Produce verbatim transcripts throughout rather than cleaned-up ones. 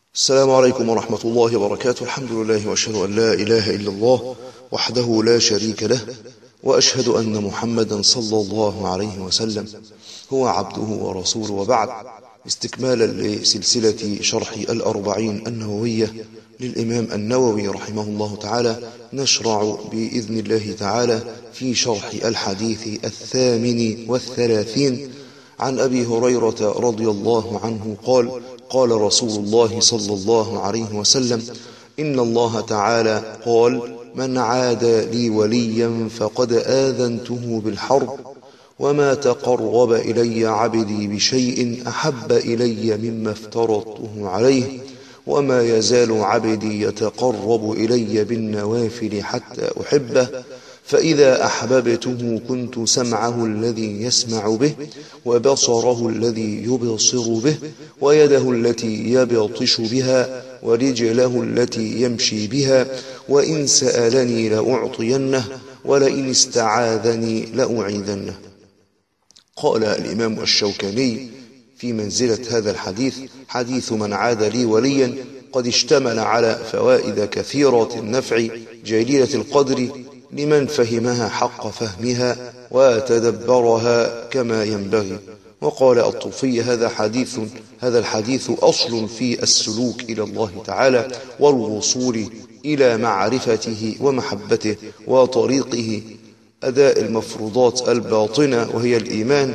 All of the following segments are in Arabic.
السلام عليكم ورحمة الله وبركاته. الحمد لله وأشهد أن لا إله إلا الله وحده لا شريك له، وأشهد أن محمدا صلى الله عليه وسلم هو عبده ورسوله، وبعد. استكمالا لسلسلة شرح الأربعين النووية للإمام النووي رحمه الله تعالى، نشرع بإذن الله تعالى في شرح الحديث الثامن والثلاثين عن أبي هريرة رضي الله عنه قال: قال رسول الله صلى الله عليه وسلم: إن الله تعالى قال: من عاد لي وليا فقد آذنته بالحرب، وما تقرب إلي عبدي بشيء أحب إلي مما افترضته عليه، وما يزال عبدي يتقرب إلي بالنوافل حتى أحبه، فإذا أحببته كنت سمعه الذي يسمع به، وبصره الذي يبصر به، ويده التي يبطش بها، ورجله التي يمشي بها، وإن سألني لأعطينه، ولئن استعاذني لأعيذنه. قال الإمام الشوكاني في منزلة هذا الحديث: حديث من عاد لي وليا قد اشتمل على فوائد كثيرة النفع جليلة القدر لمن فهمها حق فهمها وتدبرها كما ينبغي. وقال الطوفي: هذا حديث هذا الحديث أصل في السلوك إلى الله تعالى والوصول إلى معرفته ومحبته، وطريقه أداء المفروضات الباطنة وهي الإيمان،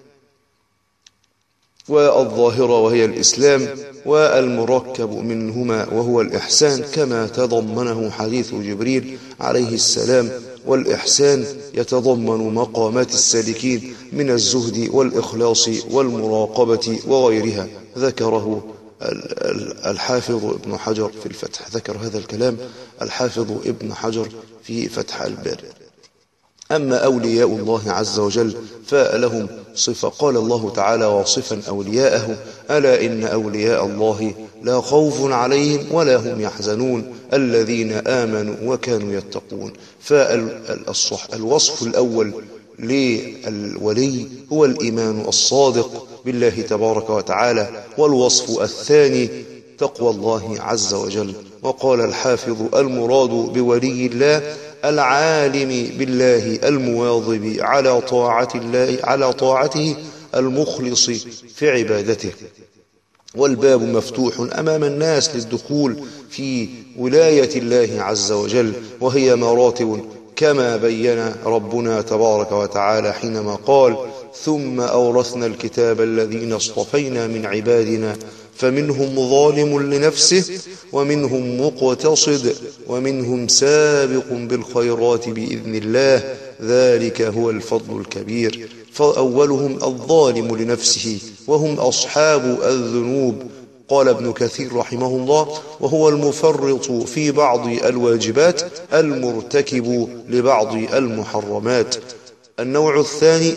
والظاهرة وهي الإسلام، والمركب منهما وهو الإحسان، كما تضمنه حديث جبريل عليه السلام. والإحسان يتضمن مقامات السالكين من الزهد والإخلاص والمراقبة وغيرها. ذكره الحافظ ابن حجر في الفتح، ذكر هذا الكلام الحافظ ابن حجر في فتح الباري. أما أولياء الله عز وجل فلهم صفة، قال الله تعالى واصفا أولياءه: ألا إن أولياء الله لا خوف عليهم ولا هم يحزنون الذين آمنوا وكانوا يتقون. فالوصف الأول للولي هو الإيمان الصادق بالله تبارك وتعالى، والوصف الثاني تقوى الله عز وجل. وقال الحافظ: المراد بولي الله العالم بالله المواظب على طاعة الله على طاعته المخلص في عبادته. والباب مفتوح أمام الناس للدخول في ولاية الله عز وجل، وهي مراتب كما بين ربنا تبارك وتعالى حينما قال: ثم أورثنا الكتاب الذين اصطفينا من عبادنا فمنهم ظالم لنفسه ومنهم مقتصد ومنهم سابق بالخيرات بإذن الله، ذلك هو الفضل الكبير. فأولهم الظالم لنفسه وهم أصحاب الذنوب. قال ابن كثير رحمه الله: وهو المفرط في بعض الواجبات المرتكب لبعض المحرمات. النوع الثاني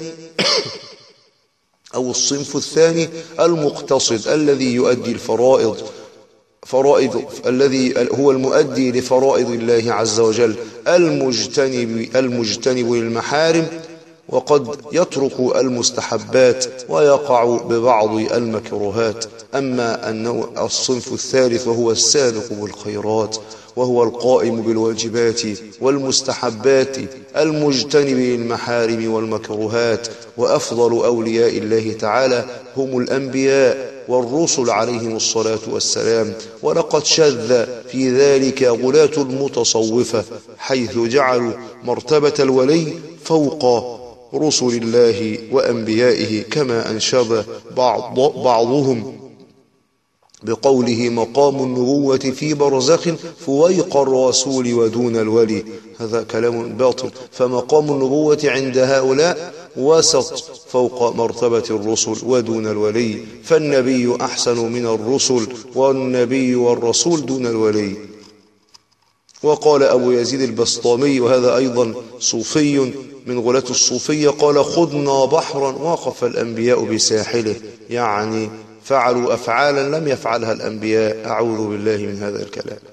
أو الصنف الثاني المقتصد الذي يؤدي الفرائض فرائض الذي هو المؤدي لفرائض الله عز وجل، المجتنب المجتنب للمحارم، وقد يترك المستحبات ويقع ببعض المكروهات. أما النوع الصنف الثالث وهو السابق بالخيرات، وهو القائم بالواجبات والمستحبات المجتنب للمحارم والمكروهات. وأفضل أولياء الله تعالى هم الأنبياء والرسل عليهم الصلاة والسلام. ولقد شذ في ذلك غلاة المتصوفة، حيث جعلوا مرتبة الولي فوق رسل الله وأنبيائه، كما أنشد بعض بعضهم بقوله: مقام النبوة في برزخ فويق الرسول ودون الولي. هذا كلام باطل، فمقام النبوة عند هؤلاء وسط فوق مرتبة الرسل ودون الولي، فالنبي أحسن من الرسل، والنبي والرسول دون الولي. وقال أبو يزيد البسطامي، وهذا أيضا صوفي من غلاة الصوفية، قال: خضنا بحرا وقف الأنبياء بساحله، يعني فعلوا أفعالا لم يفعلها الأنبياء. أعوذ بالله من هذا الكلام.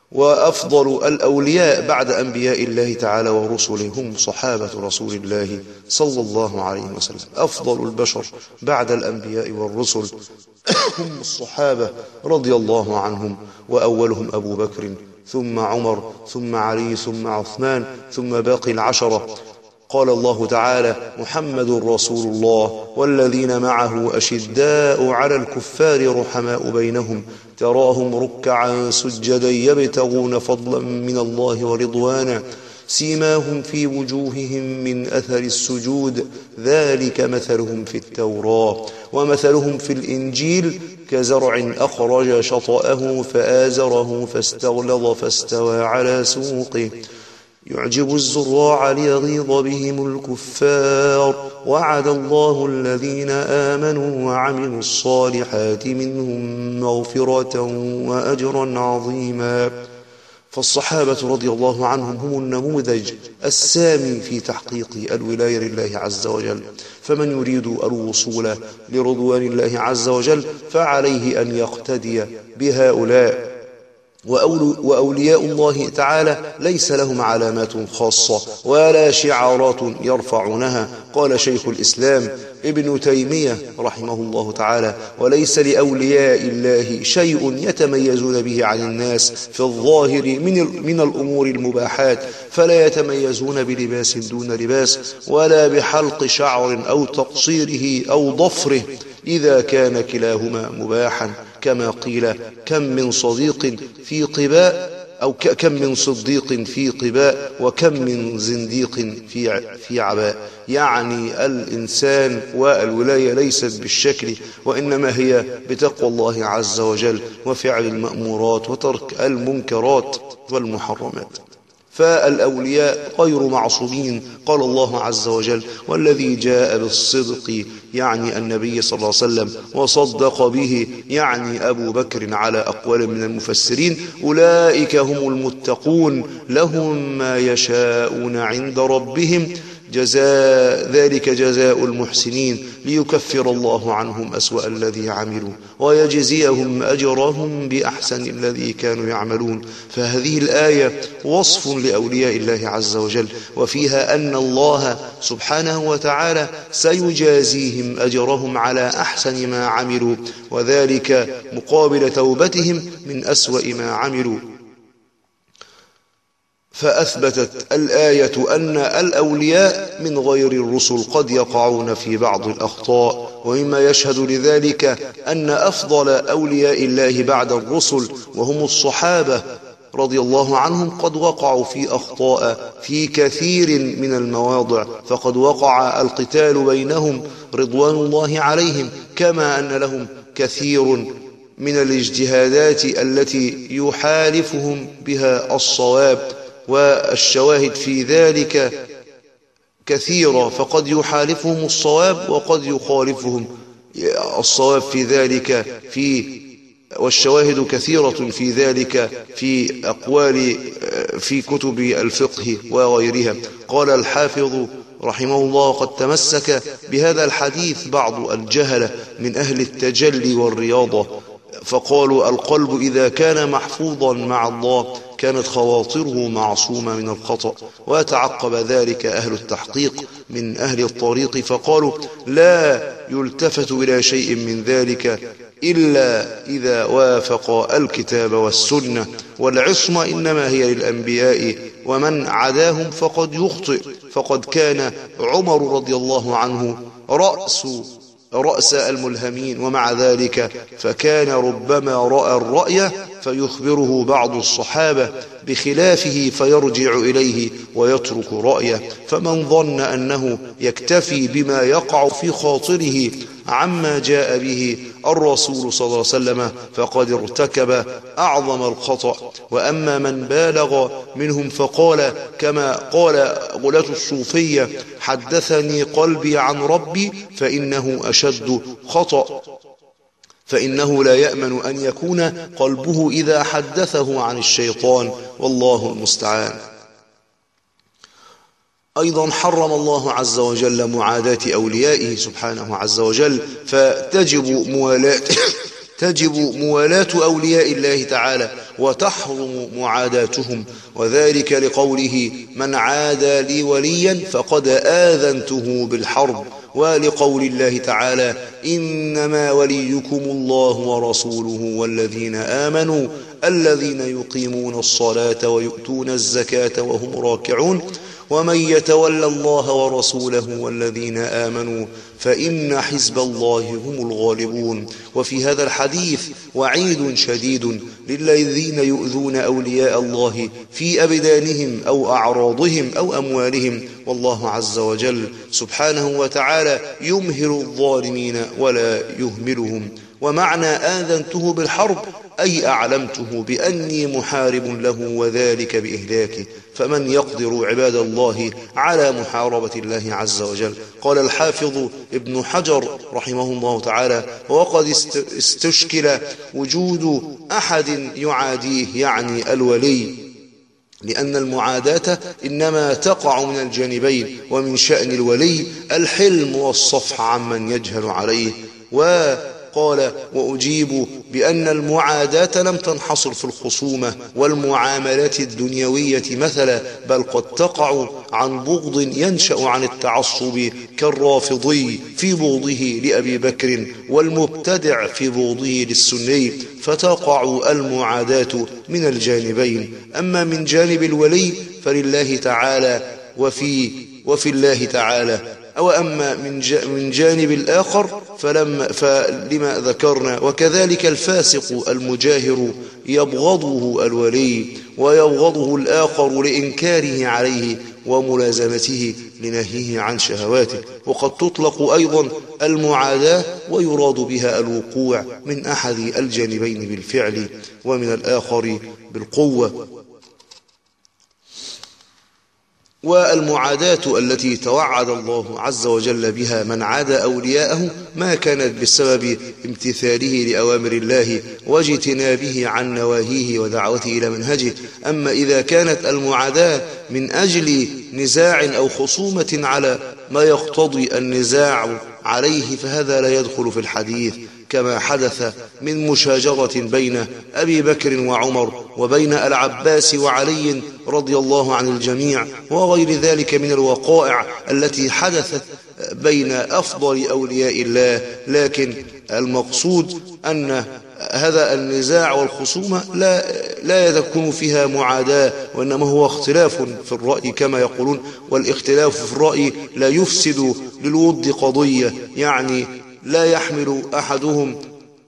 وأفضل الأولياء بعد أنبياء الله تعالى ورسله هم صحابة رسول الله صلى الله عليه وسلم. أفضل البشر بعد الأنبياء والرسل هم الصحابة رضي الله عنهم، وأولهم أبو بكر ثم عمر ثم علي ثم عثمان ثم باقي العشرة. قال الله تعالى: محمد رسول الله والذين معه أشداء على الكفار رحماء بينهم تراهم ركعا سجدا يبتغون فضلا من الله ورضوانا سيماهم في وجوههم من أثر السجود ذلك مثلهم في التوراة ومثلهم في الإنجيل كزرع أخرج شطأه فآزره فاستغلظ فاستوى على سوقه يعجب الزراع ليغيظ بهم الكفار وعد الله الذين آمنوا وعملوا الصالحات منهم مغفرة وأجرا عظيما. فالصحابة رضي الله عنهم هم النموذج السامي في تحقيق الولاية لله عز وجل، فمن يريد الوصول لرضوان الله عز وجل فعليه أن يقتدي بهؤلاء. وأولياء الله تعالى ليس لهم علامات خاصة ولا شعارات يرفعونها. قال شيخ الإسلام ابن تيمية رحمه الله تعالى: وليس لأولياء الله شيء يتميزون به عن الناس في الظاهر من, من الأمور المباحات، فلا يتميزون بلباس دون لباس ولا بحلق شعر أو تقصيره أو ضفره إذا كان كلاهما مباحا، كما قيل: كم من صديق في قباء أو كم من صديق في قباء وكم من زنديق في في عباء. يعني الإنسان والولاية ليست بالشكل، وإنما هي بتقوى الله عز وجل وفعل المأمورات وترك المنكرات والمحرمات. فالأولياء غير معصومين. قال الله عز وجل: والذي جاء بالصدق يعني النبي صلى الله عليه وسلم وصدق به يعني أبو بكر على أقوال من المفسرين أولئك هم المتقون لهم ما يشاءون عند ربهم جزاء ذلك جزاء المحسنين ليكفر الله عنهم أسوأ الذي عملوا ويجزيهم أجرهم بأحسن الذي كانوا يعملون. فهذه الآية وصف لأولياء الله عز وجل، وفيها أن الله سبحانه وتعالى سيجازيهم أجرهم على أحسن ما عملوا، وذلك مقابل توبتهم من أسوأ ما عملوا. فأثبتت الآية أن الأولياء من غير الرسل قد يقعون في بعض الأخطاء، ومما يشهد لذلك أن أفضل أولياء الله بعد الرسل وهم الصحابة رضي الله عنهم قد وقعوا في أخطاء في كثير من المواضع، فقد وقع القتال بينهم رضوان الله عليهم، كما أن لهم كثير من الاجتهادات التي يحالفهم بها الصواب، والشواهد في ذلك كثيرة، فقد يحالفهم الصواب وقد يخالفهم الصواب في ذلك في والشواهد كثيرة في ذلك في أقوال في كتب الفقه وغيرها. قال الحافظ رحمه الله: قد تمسك بهذا الحديث بعض الجهلة من أهل التجلي والرياضة، فقالوا القلب إذا كان محفوظا مع الله كانت خواطره معصومة من الخطأ، وتعقب ذلك أهل التحقيق من أهل الطريق فقالوا لا يلتفت إلى شيء من ذلك إلا إذا وافق الكتاب والسنة، والعصمة إنما هي للأنبياء ومن عداهم فقد يخطئ. فقد كان عمر رضي الله عنه رأس رأس الملهمين، ومع ذلك فكان ربما رأى الرأي فيخبره بعض الصحابة بخلافه فيرجع إليه ويترك رأيه. فمن ظن أنه يكتفي بما يقع في خاطره عما جاء به الرسول صلى الله عليه وسلم فقد ارتكب أعظم الخطأ. وأما من بالغ منهم فقال كما قال غلاة الصوفية: حدثني قلبي عن ربي، فإنه أشد خطأ، فإنه لا يأمن أن يكون قلبه إذا حدثه عن الشيطان، والله المستعان. أيضا حرم الله عز وجل معاداة أوليائه سبحانه عز وجل، فتجب موالاة تجب موالاة أولياء الله تعالى وتحرم معاداتهم، وذلك لقوله: من عادى لي وليا فقد آذنته بالحرب، ولقول الله تعالى: إنما وليكم الله ورسوله والذين آمنوا الذين يقيمون الصلاة ويؤتون الزكاة وهم راكعون، ومن يتولى الله ورسوله والذين آمنوا فإن حزب الله هم الغالبون. وفي هذا الحديث وعيد شديد للذين يؤذون أولياء الله في أبدانهم أو أعراضهم أو أموالهم، والله عز وجل سبحانه وتعالى يمهل الظالمين ولا يهملهم. ومعنى آذنته بالحرب أي أعلمته بأني محارب له وذلك بإهلاكه، فمن يقدر عباد الله على محاربة الله عز وجل؟ قال الحافظ ابن حجر رحمه الله تعالى: وقد استشكل وجود أحد يعاديه يعني الولي، لأن المعاداة إنما تقع من الجانبين، ومن شأن الولي الحلم والصفح عمن يجهل عليه. و قال: وأجيب بأن المعاداة لم تنحصر في الخصومة والمعاملات الدنيوية مثلا، بل قد تقع عن بغض ينشأ عن التعصب كالرافضي في بغضه لأبي بكر والمبتدع في بغضه للسني، فتقع المعاداة من الجانبين. أما من جانب الولي فلله تعالى وفي, وفي الله تعالى، أو أما من جانب الآخر فلما, فلما ذكرنا. وكذلك الفاسق المجاهر يبغضه الولي ويبغضه الآخر لإنكاره عليه وملازمته لنهيه عن شهواته. وقد تطلق أيضا المعاداة ويراد بها الوقوع من أحد الجانبين بالفعل ومن الآخر بالقوة. والمعاداة التي توعد الله عز وجل بها من عاد أولياءه ما كانت بسبب امتثاله لأوامر الله واجتنابه عن نواهيه ودعوته إلى منهجه. أما إذا كانت المعاداة من أجل نزاع أو خصومة على ما يقتضي النزاع عليه فهذا لا يدخل في الحديث، كما حدث من مشاجرة بين أبي بكر وعمر وبين العباس وعلي رضي الله عن الجميع وغير ذلك من الوقائع التي حدثت بين أفضل أولياء الله. لكن المقصود أن هذا النزاع والخصومة لا, لا يكون فيها معاداة، وإنما هو اختلاف في الرأي كما يقولون، والاختلاف في الرأي لا يفسد للود قضية، يعني لا يحمل أحدهم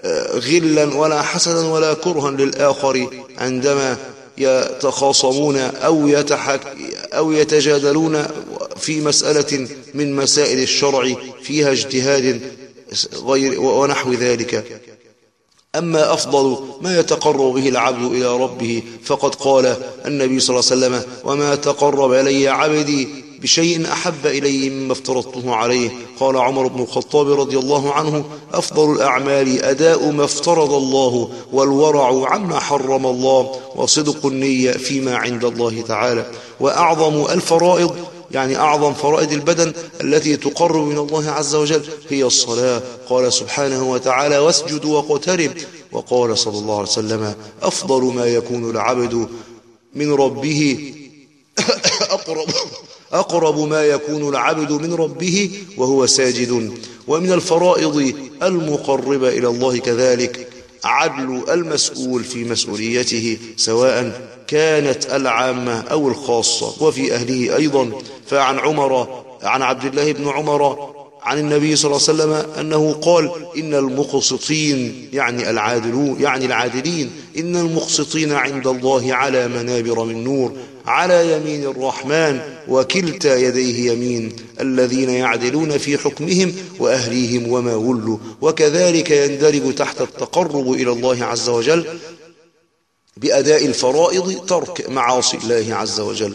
غلا ولا حسدا ولا كرها للآخر عندما يتخاصمون أو, يتحك أو يتجادلون في مسألة من مسائل الشرع فيها اجتهاد غير ونحو ذلك. أما أفضل ما يتقرب به العبد إلى ربه فقد قال النبي صلى الله عليه وسلم: وما تقرب إلي عبدي بشيء أحب إلي مما افترضته عليه. قال عمر بن الخطاب رضي الله عنه: أفضل الأعمال أداء ما افترض الله، والورع عما حرم الله، وصدق النية فيما عند الله تعالى. وأعظم الفرائض يعني أعظم فرائض البدن التي تقرب من الله عز وجل هي الصلاة. قال سبحانه وتعالى: واسجد واقترب. وقال صلى الله عليه وسلم: أفضل ما يكون العبد من ربه أقرب أقرب ما يكون العبد من ربه وهو ساجد. ومن الفرائض المقربة إلى الله كذلك عدل المسؤول في مسؤوليته، سواء كانت العامة أو الخاصة، وفي أهله أيضا. فعن عمر عن عبد الله بن عمر عن النبي صلى الله عليه وسلم أنه قال: إن المقسطين يعني العادلون يعني العادلين إن المقسطين عند الله على منابر من نور على يمين الرحمن وكلتا يديه يمين، الذين يعدلون في حكمهم وأهليهم وما ولوا. وكذلك يندرج تحت التقرب إلى الله عز وجل بأداء الفرائض ترك معاصي الله عز وجل.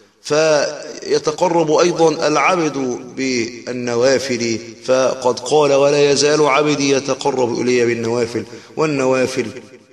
فيتقرب أيضا العبد بالنوافل، فقد قال: ولا يزال عبدي يتقرب إلي بالنوافل. والنوافل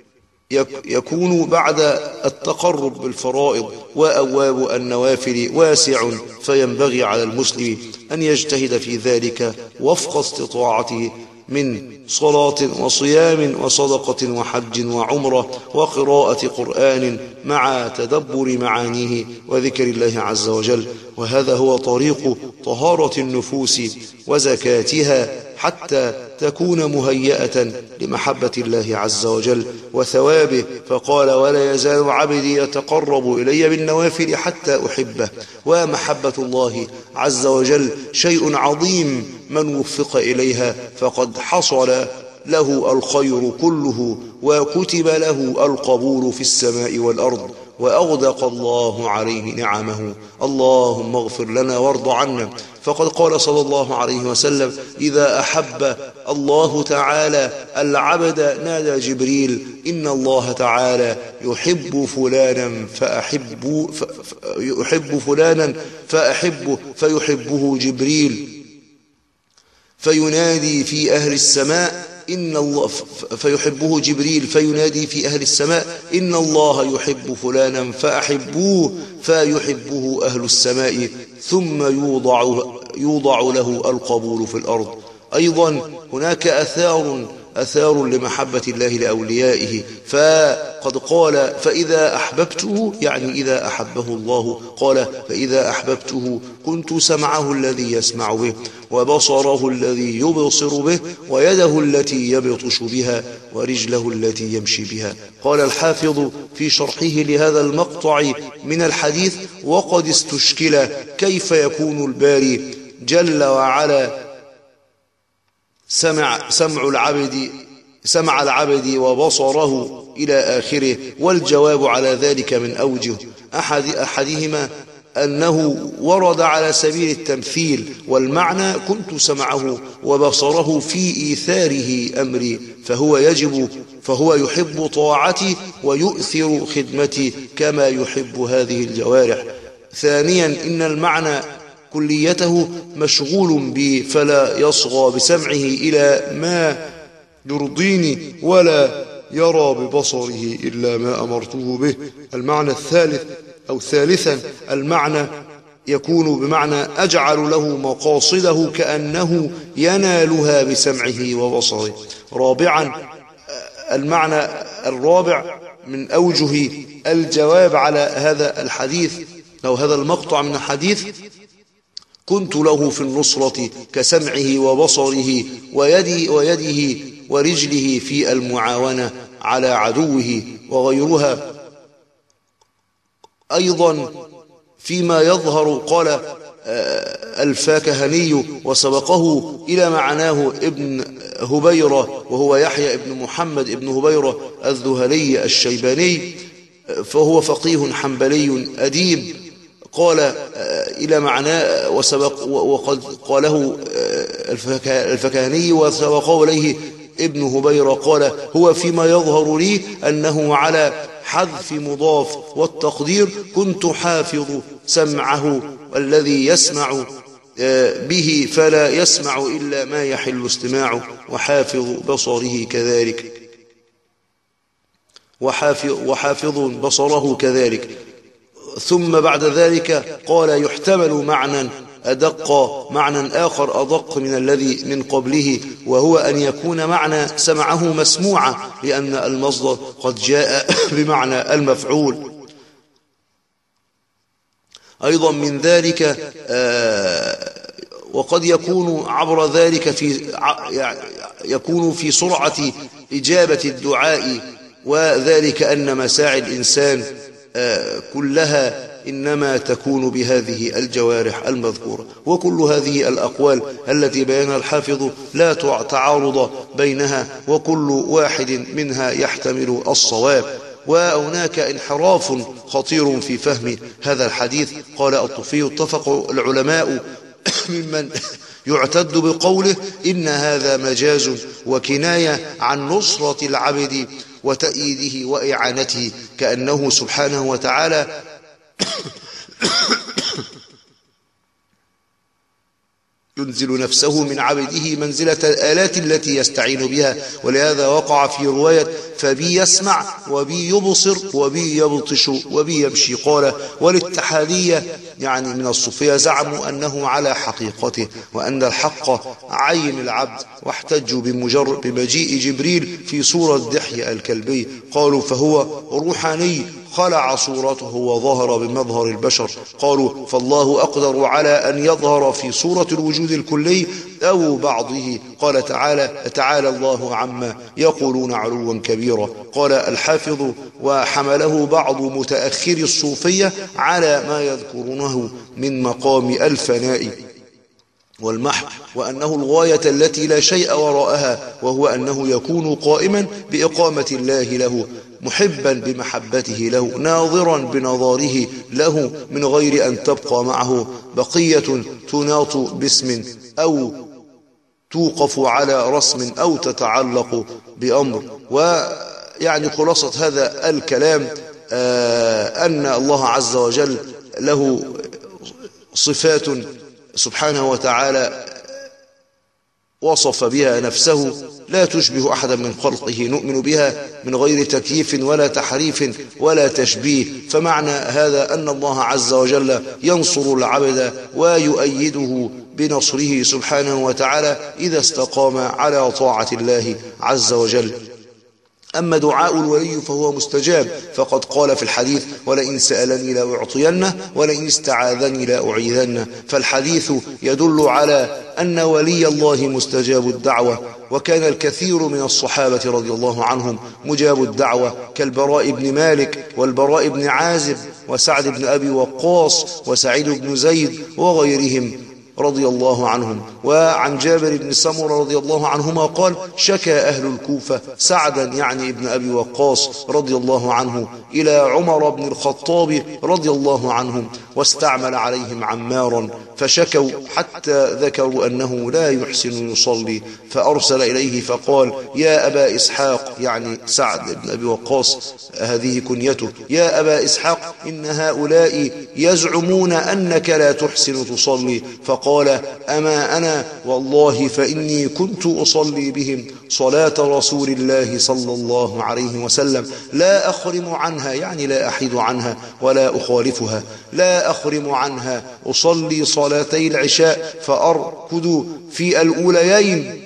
يكون بعد التقرب بالفرائض، وأبواب النوافل واسع، فينبغي على المسلم أن يجتهد في ذلك وفق استطاعته من صلاة وصيام وصدقة وحج وعمرة وقراءة قرآن مع تدبر معانيه وذكر الله عز وجل. وهذا هو طريق طهارة النفوس وزكاتها حتى تكون مهيئة لمحبة الله عز وجل وثوابه. فقال: ولا يزال عبدي يتقرب إلي بالنوافل حتى أحبه. ومحبة الله عز وجل شيء عظيم، من وفق إليها فقد حصل له الخير كله وكتب له القبول في السماء والأرض وأغدق الله عليه نعمه. اللهم اغفر لنا وارض عنا. فقد قال صلى الله عليه وسلم: إذا أحب الله تعالى العبد نادى جبريل: إن الله تعالى يحب فلانا فأحب يحب فلانا فأحبه فيحبه جبريل فينادي في أهل السماء إن الله فيحبه جبريل فينادي في أهل السماء: إن الله يحب فلانا فأحبوه فيحبه أهل السماء، ثم يوضع, يوضع له القبول في الأرض. أيضا هناك أثار أثار لمحبة الله لأوليائه، فقد قال: فإذا أحببته، يعني إذا أحبه الله، قال: فإذا أحببته كنت سمعه الذي يسمع به وبصره الذي يبصر به ويده التي يبطش بها ورجله التي يمشي بها. قال الحافظ في شرحه لهذا المقطع من الحديث: وقد استشكل كيف يكون الباري جل وعلا سمع سمع العبد سمع العبد وبصره إلى آخره. والجواب على ذلك من أوجه: أحد أحدهما أنه ورد على سبيل التمثيل، والمعنى كنت سمعه وبصره في إيثاره أمري، فهو يجب فهو يحب طاعتي ويؤثر خدمتي كما يحب هذه الجوارح. ثانيا، إن المعنى كليته مشغول بي، فلا يصغى بسمعه إلى ما يرضيني ولا يرى ببصره إلا ما أمرته به. المعنى الثالث أو ثالثا المعنى يكون بمعنى أجعل له مقاصده كأنه ينالها بسمعه وبصره. رابعا، المعنى الرابع من أوجه الجواب على هذا الحديث أو هذا المقطع من الحديث: كنت له في النصرة كسمعه وبصره ويده, ويده ورجله في المعاونة على عدوه وغيرها. أيضا فيما يظهر قال الفاكهني وسبقه إلى معناه ابن هبيرة، وهو يحيى ابن محمد ابن هبيرة الذهلي الشيباني، فهو فقيه حنبلي أديب. قال إلى معناه وسبق وقد قاله الفكهاني وسبقه إليه ابن هبيرة، قال: هو فيما يظهر لي أنه على حذف مضاف، والتقدير: كنت حافظ سمعه الذي يسمع به فلا يسمع إلا ما يحل استماعه، وحافظ بصره كذلك وحافظ, وحافظ بصره كذلك. ثم بعد ذلك قال: يحتمل معنى أدق معنى آخر أدق من الذي من قبله، وهو أن يكون معنى سمعه مسموعا، لأن المصدر قد جاء بمعنى المفعول. أيضا من ذلك آه وقد يكون عبر ذلك في يكون في سرعة إجابة الدعاء، وذلك أن مساعي الإنسان آه كلها إنما تكون بهذه الجوارح المذكورة. وكل هذه الأقوال التي بينها الحافظ لا تعارض بينها، وكل واحد منها يحتمل الصواب. وهناك انحراف خطير في فهم هذا الحديث. قال الطفي: اتفق العلماء ممن يعتد بقوله إن هذا مجاز وكناية عن نصرة العبد وتأييده وإعانته، كأنه سبحانه وتعالى ينزل نفسه من عبده منزلة الآلات التي يستعين بها. ولهذا وقع في رواية: فبي يسمع وبي يبصر وبي يبطش وبي يمشي. قال: والاتحادية يعني من الصوفية زعموا أنه على حقيقته وأن الحق عين العبد، واحتجوا بمجرد بمجيء جبريل في صورة دحية الكلبي، قالوا فهو روحاني خلع صورته وظهر بمظهر البشر. قالوا فالله أقدر على أن يظهر في صورة الوجود الكلي أو بعضه. قال تعالى تعالى الله عما يقولون علوا كبيرا. قال الحافظ وحمله بعض متأخري الصوفية على ما يذكرونه من مقام الفناء والمحو، وأنه الغاية التي لا شيء وراءها، وهو أنه يكون قائما بإقامة الله له، محبا بمحبته له، ناظرا بنظاره له، من غير أن تبقى معه بقية تناط باسم أو توقف على رسم أو تتعلق بأمر. ويعني خلاصة هذا الكلام آه أن الله عز وجل له صفات سبحانه وتعالى وصف بها نفسه لا تشبه أحدا من خلقه، نؤمن بها من غير تكييف ولا تحريف ولا تشبيه. فمعنى هذا أن الله عز وجل ينصر العبد ويؤيده بنصره سبحانه وتعالى إذا استقام على طاعة الله عز وجل. أما دعاء الولي فهو مستجاب، فقد قال في الحديث ولئن سألني لأعطينه ولئن استعاذني لأعيذنه. فالحديث يدل على أن ولي الله مستجاب الدعوة، وكان الكثير من الصحابة رضي الله عنهم مجاب الدعوة كالبراء بن مالك والبراء بن عازب وسعد بن أبي وقاص وسعيد بن زيد وغيرهم رضي الله عنهم. وعن جابر بن سمرة رضي الله عنهما قال شكى أهل الكوفة سعدا يعني ابن أبي وقاص رضي الله عنه إلى عمر بن الخطاب رضي الله عنهم، واستعمل عليهم عمارا فشكوا حتى ذكروا أنه لا يحسن يصلي، فأرسل إليه فقال يا أبا إسحاق يعني سعد بن أبي وقاص هذه كنيته، يا أبا إسحاق إن هؤلاء يزعمون أنك لا تحسن تصلي. فقال أما أنا والله فإني كنت أصلي بهم صلاة رسول الله صلى الله عليه وسلم لا أخرم عنها يعني لا أحيد عنها ولا أخالفها، لا أخرم عنها، أصلي صلاتي العشاء فأركض في الأوليين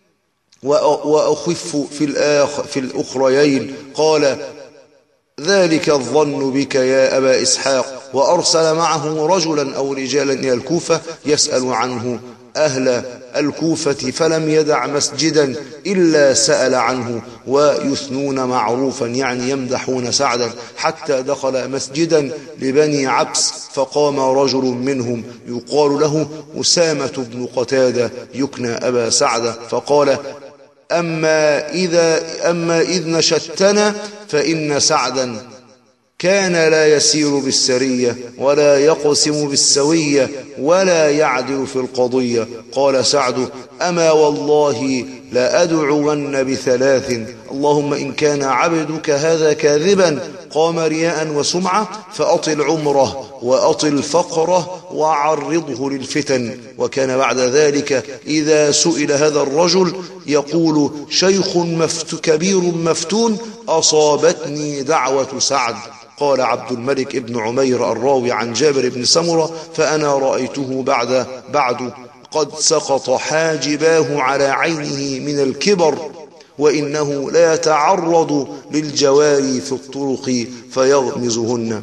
وأخف في, الآخ في الأخريين. قال ذلك الظن بك يا أبا إسحاق. وأرسل معه رجلا أو رجالا إلى الكوفة يسأل عنه أهل الكوفة، فلم يدع مسجدا إلا سأل عنه ويثنون معروفا يعني يمدحون سعدا، حتى دخل مسجدا لبني عبس فقام رجل منهم يقال له أسامة بن قتادة يكنى أبا سعد فقال أما إذا أما إذ نشدتنا فإن سعدا كان لا يسير بالسرية ولا يقسم بالسوية ولا يعدل في القضية. قال سعد أما والله لأدعون بثلاث، اللهم إن كان عبدك هذا كاذبا قام رياء وسمعة فأطل عمره وأطل فقره وعرضه للفتن. وكان بعد ذلك إذا سئل هذا الرجل يقول شيخ مفت كبير مفتون أصابتني دعوة سعد. قال عبد الملك ابن عمير الراوي عن جابر بن سمرة فأنا رأيته بعد بعد قد سقط حاجباه على عينه من الكبر، وإنه لا يتعرض للجواري في الطرق فيغمزهن.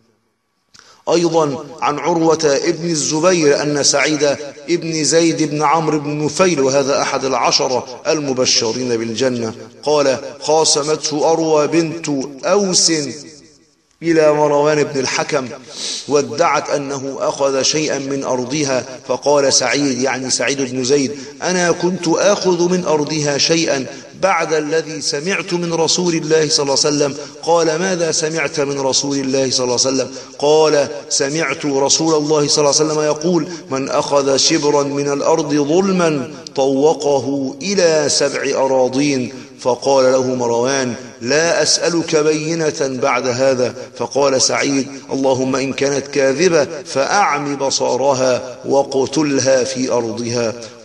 أيضا عن عروة ابن الزبير أن سعيد ابن زيد بن عمرو بن نفيل وهذا أحد العشرة المبشرين بالجنة قال خاصمته أروى بنت أوس إلى مروان بن الحكم وادعت أنه أخذ شيئا من أرضها، فقال سعيد يعني سعيد بن زيد أنا كنت آخذ من أرضها شيئا بعد الذي سمعت من رسول الله صلى الله عليه وسلم. قال ماذا سمعت من رسول الله صلى الله عليه وسلم؟ قال سمعت رسول الله صلى الله عليه وسلم يقول من أخذ شبرا من الأرض ظلما طوقه إلى سبع أراضين. فقال له مروان لا أسألك بينة بعد هذا. فقال سعيد اللهم إن كانت كاذبة فأعم بصارها وقتلها في أرضها.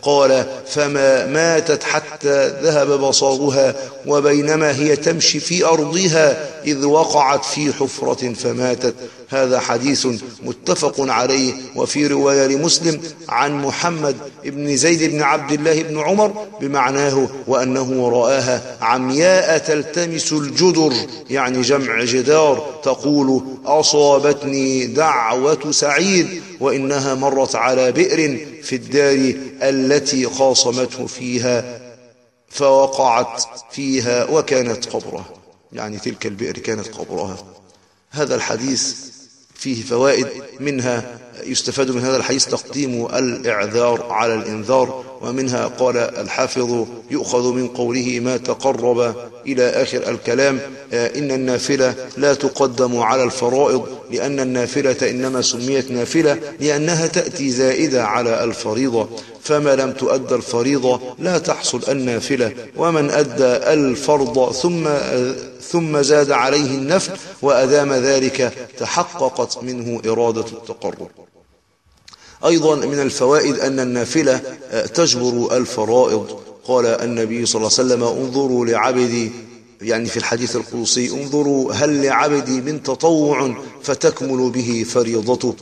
قال فما ماتت حتى ذهب بصرها وبينما هي تمشي في أرضها إذ وقعت في حفرة فماتت. هذا حديث متفق عليه. وفي رواية لمسلم عن محمد بن زيد بن عبد الله بن عمر بمعناه وأنه رآها عمياء تلتمس الجدر، يعني جمع جدار، تقول أصابتني دعوة سعيد، وإنها مرت على بئر في الدار التي خاصمته فيها فوقعت فيها وكانت قبرها، يعني تلك البئر كانت قبرها. هذا الحديث فيه فوائد، منها يستفاد من هذا الحديث تقديم الإعذار على الإنذار، ومنها قال الحافظ يؤخذ من قوله ما تقرب إلى آخر الكلام إن النافلة لا تقدم على الفرائض، لأن النافلة إنما سميت نافلة لأنها تأتي زائدة على الفريضة، فما لم تؤدى الفريضة لا تحصل النافلة، ومن أدى الفرض ثم ثم زاد عليه النفل وأدام ذلك تحققت منه إرادة التقرب. أيضا من الفوائد أن النافلة تجبر الفرائض. قال النبي صلى الله عليه وسلم انظروا لعبدي، يعني في الحديث القدسي انظروا هل لعبدي من تطوع فتكمل به فريضته.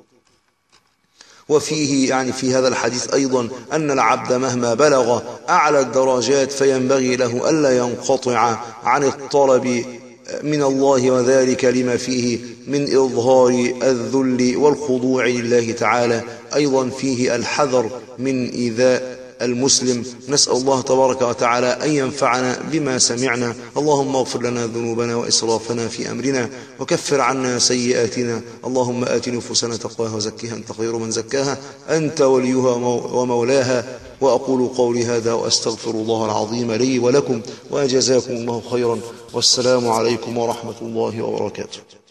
وفيه يعني في هذا الحديث أيضا أن العبد مهما بلغ أعلى الدرجات فينبغي له ألا ينقطع عن الطلب من الله، وذلك لما فيه من إظهار الذل والخضوع لله تعالى. أيضا فيه الحذر من إيذاء المسلم. نسأل الله تبارك وتعالى أن ينفعنا بما سمعنا. اللهم اغفر لنا ذنوبنا وإسرافنا في أمرنا وكفر عنا سيئاتنا. اللهم آت نفوسنا تقواها وزكها أنت خير من زكاها أنت وليها ومولاها. وأقول قولي هذا وأستغفر الله العظيم لي ولكم، وجزاكم الله خيرا، والسلام عليكم ورحمة الله وبركاته.